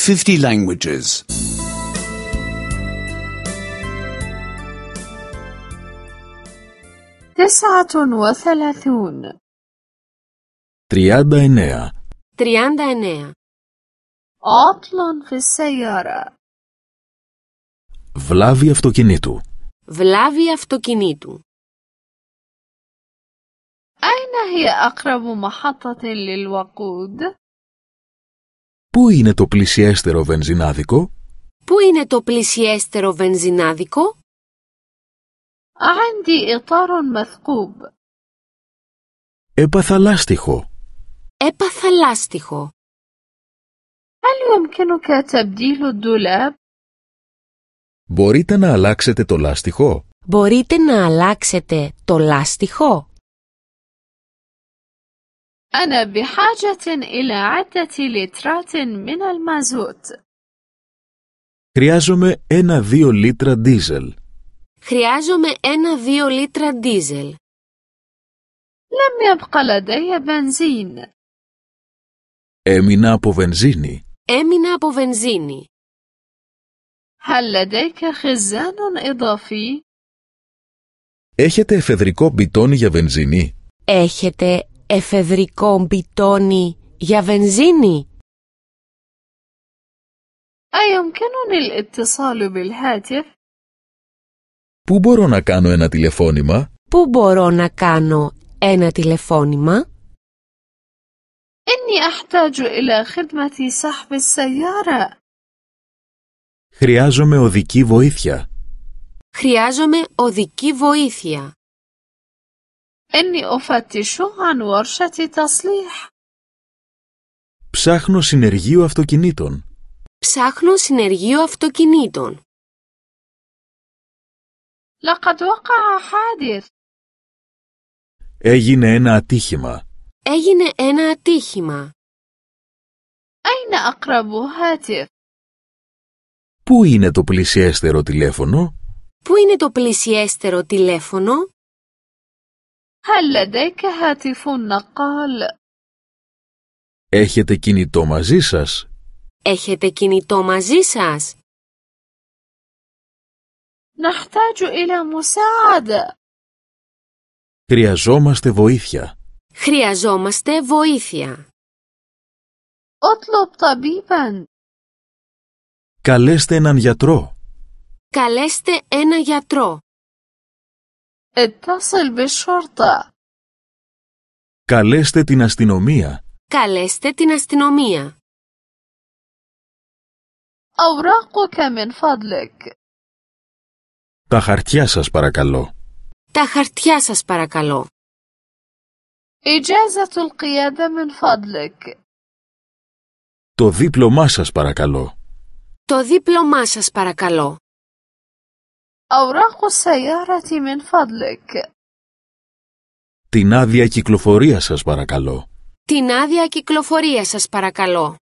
50 languages. 39 39. 39. عطل في السيارة. Βλάβη αυτοκινήτου. Βλάβη αυτοκινήτου. أين هي أقرب محطة للوقود؟ Πού είναι το πλησιέστερο βενζινάδικο? Πού είναι το πλησιέστερο βενζινάδικο? عندي إطار مثقوب. Έπαθα λάστιχο. Έπαθα λάστιχο. هل يمكنك تبديل الدولاب؟ Μπορείτε να αλλάξετε το λάστιχο? Μπορείτε να αλλάξετε το λάστιχο? أنا بحاجة إلى عدة لترات من المازوت. Χρειάζομαι 1-2 λίτρα ντίζελ. Χρειάζομαι 1-2 λίτρα ντίζελ. لم يبق لدي بنزين. Έμεινα από βενζίνη. Έμεινα από βενζίνη. هل لديك خزان إضافي؟ Έχετε εφεδρικό μπιτόνι για βενζίνη? Έχετε εφεδρικό μπιτόνι για βενζίνη? أيمكنني الاتصال بالهاتف؟ Πού μπορώ να κάνω ένα τηλεφώνημα? Πού μπορώ να κάνω ένα τηλεφώνημα? إني أحتاج إلى خدمة سحب السيارة. Χρειάζομαι οδική βοήθεια. Χρειάζομαι οδική βοήθεια. إني أفتش عن ورشة تصليح. Ψάχνω συνεργείο αυτοκινήτων. Ψάχνω συνεργείο αυτοκινήτων. لقد وقع حادث. Έγινε ένα ατύχημα. Έγινε ένα ατύχημα. أين أقرب هاتف؟ Πού είναι το πλησιέστερο τηλέφωνο? Πού είναι το πλησιέστερο τηλέφωνο? هل لديك هاتف نقال؟ Έχετε κινητό μαζί σας? Έχετε κινητό μαζί σας? نحتاج إلى مساعدة. Χρειαζόμαστε βοήθεια. Χρειαζόμαστε βοήθεια. اطلب طبيبا. Καλέστε έναν γιατρό. Καλέστε ένα γιατρό. اتصل بالشرطة. Καλέστε την αστυνομία. Καλέστε την αστυνομία. أوراقك من فضلك. Τα χαρτιά σας παρακαλώ. Τα χαρτιά σας παρακαλώ. إجازة القيادة من فضلك. Το δίπλωμά σας παρακαλώ. Το δίπλωμά σας παρακαλώ. أوراق السيارة من فضلك. Την άδεια κυκλοφορία σας παρακαλώ. Την άδεια κυκλοφορία σας παρακαλώ.